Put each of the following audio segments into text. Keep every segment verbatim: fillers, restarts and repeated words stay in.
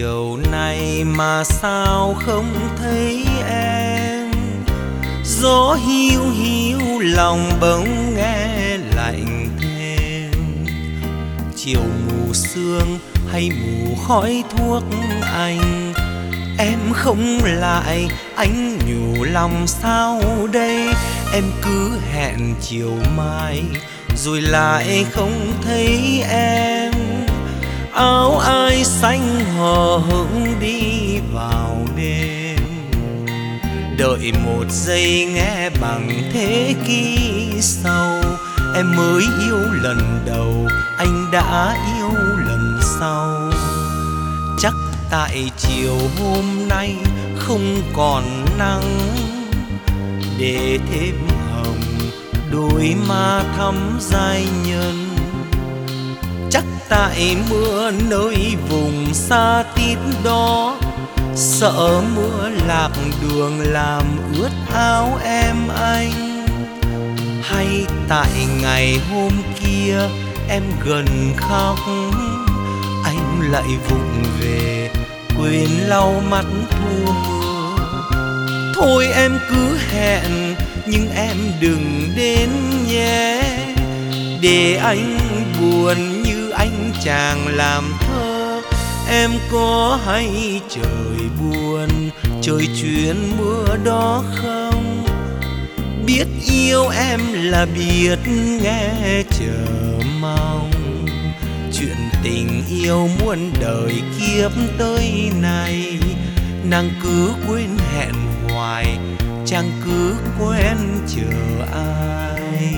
chiều nay mà sao không thấy em? Gió hiu hiu lòng bỗng nghe lạnh thêm. Chiều mù sương hay mù khói thuốc anh, em không lại anh nhủ lòng sao đây? Em cứ hẹn chiều mai rồi lại không thấy em. Áo ai xanh hờ hững đi vào đêm, đợi một giây nghe bằng thế kỷ sau. Em mới yêu lần đầu, anh đã yêu lần sau. Chắc tại chiều hôm nay không còn nắng, để thêm hồng đôi má thắm giai nhân. Chắc tại mưa nơi vùng xa tít đó, sợ mưa lạc đường làm ướt áo em anh. Hay tại ngày hôm kia em gần khóc, anh lại vụng về quên lau mắt thu mưa. Thôi em cứ hẹn nhưng em đừng đến nhé, để anh buồn như anh chàng làm thơ. Em có hay trời buồn, trời chuyên mưa đó không? Biết yêu em là biết nghe chờ mong. Chuyện tình yêu muôn đời kiếp tới này, nàng cứ quên hẹn hoài, chẳng cứ quen chờ ai.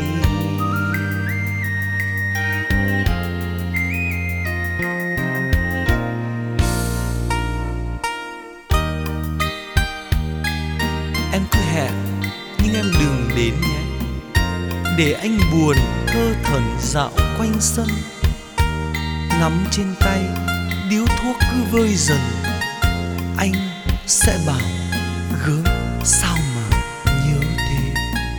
Em cứ hẹn nhưng em đừng đến nhé, để anh buồn thơ thẩn dạo quanh sân. Ngắm trên tay điếu thuốc cứ vơi dần, anh sẽ bảo gớm sao mà nhớ thế.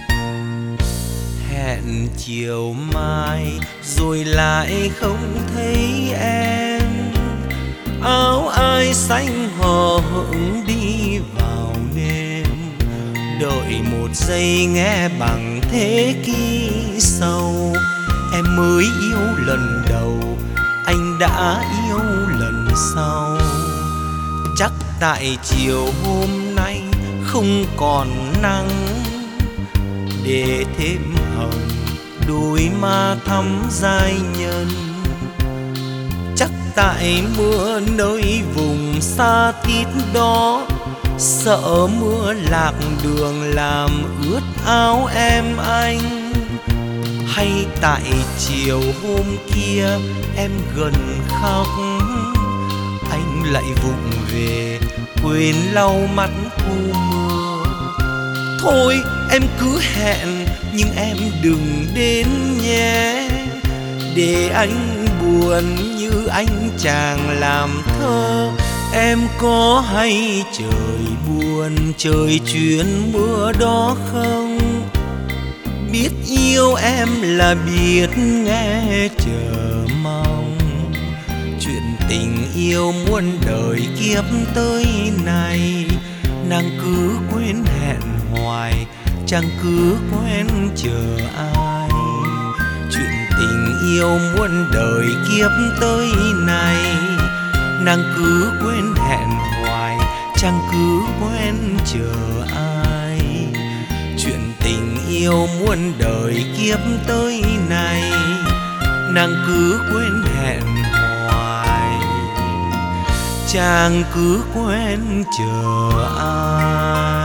Hẹn chiều mai rồi lại không thấy em. Áo ai xanh hờ hững đi vào đêm, đợi một giây nghe bằng thế kỷ sau. Em mới yêu lần đầu, anh đã yêu lần sau. Chắc tại chiều hôm nay không còn nắng, để thêm hồng đôi má thắm giai nhân. Chắc tại mưa nơi vùng xa tít đó, sợ mưa lạc đường làm ướt áo em anh. Hay tại chiều hôm kia em gần khóc, anh lại vụng về quên lau mắt thu mưa. Thôi em cứ hẹn nhưng em đừng đến nhé, để anh buồn như anh chàng làm thơ. Em có hay trời buồn, trời chuyên mưa đó không? Biết yêu em là biết nghe chờ mong. Chuyện tình yêu muôn đời kiếp tới này, nàng cứ quên hẹn hoài, chẳng cứ quen chờ ai. Chuyện tình yêu muôn đời kiếp tới này, nàng cứ quên hẹn hoài, chẳng cứ quen chờ ai. Chuyện tình yêu muôn đời kiếp tới này, nàng cứ quên hẹn hoài, chàng cứ quen chờ ai.